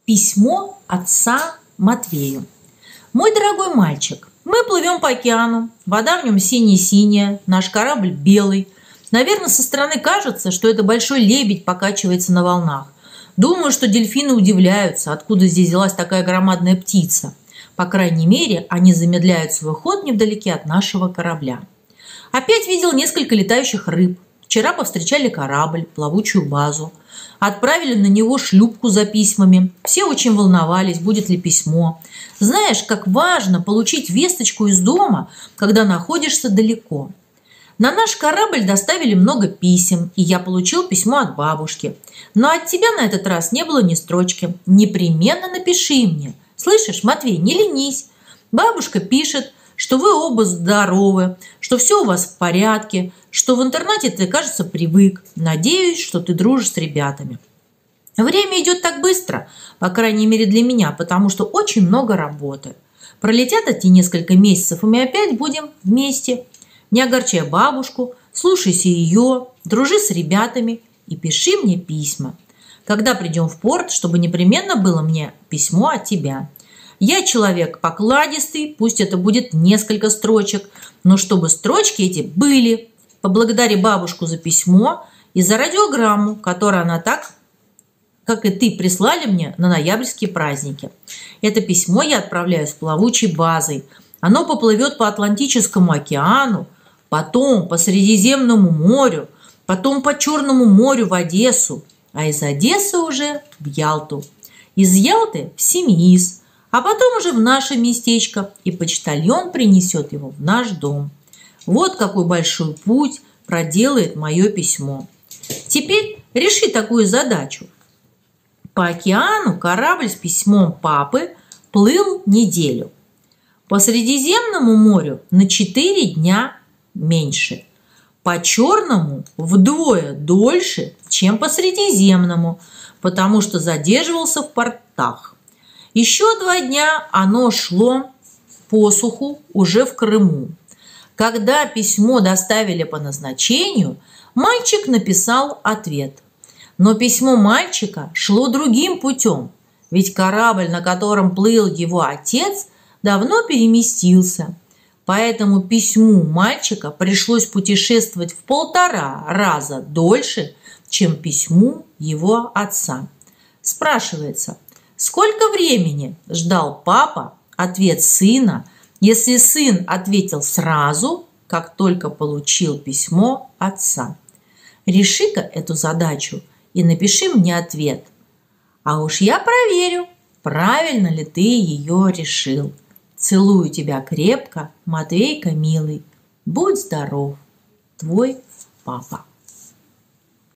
Письмо отца Матвею. Мой дорогой мальчик, мы плывем по океану, вода в нем синяя-синяя, наш корабль белый. Наверное, со стороны кажется, что это большой лебедь покачивается на волнах. Думаю, что дельфины удивляются, откуда здесь взялась такая громадная птица. По крайней мере, они замедляют свой ход невдалеке от нашего корабля. Опять видел несколько летающих рыб. Вчера повстречали корабль, плавучую базу. Отправили на него шлюпку за письмами. Все очень волновались, будет ли письмо. Знаешь, как важно получить весточку из дома, когда находишься далеко. На наш корабль доставили много писем, и я получил письмо от бабушки. Но от тебя на этот раз не было ни строчки. Непременно напиши мне. Слышишь, Матвей, не ленись. Бабушка пишет, что вы оба здоровы, что все у вас в порядке, что в интернате ты, кажется, привык. Надеюсь, что ты дружишь с ребятами. Время идет так быстро, по крайней мере для меня, потому что очень много работы. Пролетят эти несколько месяцев, и мы опять будем вместе. Не огорчай бабушку, слушайся ее, дружи с ребятами и пиши мне письма. Когда придем в порт, чтобы непременно было мне письмо от тебя. Я человек покладистый, пусть это будет несколько строчек, но чтобы строчки эти были. Поблагодари бабушку за письмо и за радиограмму, которую она так, как и ты, прислали мне на ноябрьские праздники. Это письмо я отправляю с плавучей базой. Оно поплывет по Атлантическому океану, потом по Средиземному морю, потом по Черному морю в Одессу, а из Одессы уже в Ялту. Из Ялты в Семиис, а потом уже в наше местечко, и почтальон принесет его в наш дом. Вот какой большой путь проделает мое письмо. Теперь реши такую задачу. По океану корабль с письмом папы плыл неделю. По Средиземному морю на 4 дня меньше. По Черному вдвое дольше, чем по Средиземному, потому что задерживался в портах. Еще 2 дня оно шло по суху уже в Крыму. Когда письмо доставили по назначению, мальчик написал ответ. Но письмо мальчика шло другим путем, ведь корабль, на котором плыл его отец, давно переместился. Поэтому письму мальчика пришлось путешествовать в 1,5 раза дольше, чем письму его отца. Спрашивается, сколько времени ждал папа ответ сына, если сын ответил сразу, как только получил письмо отца? Реши-ка эту задачу и напиши мне ответ. А уж я проверю, правильно ли ты ее решил. Целую тебя крепко, Матвейка милый. Будь здоров, твой папа.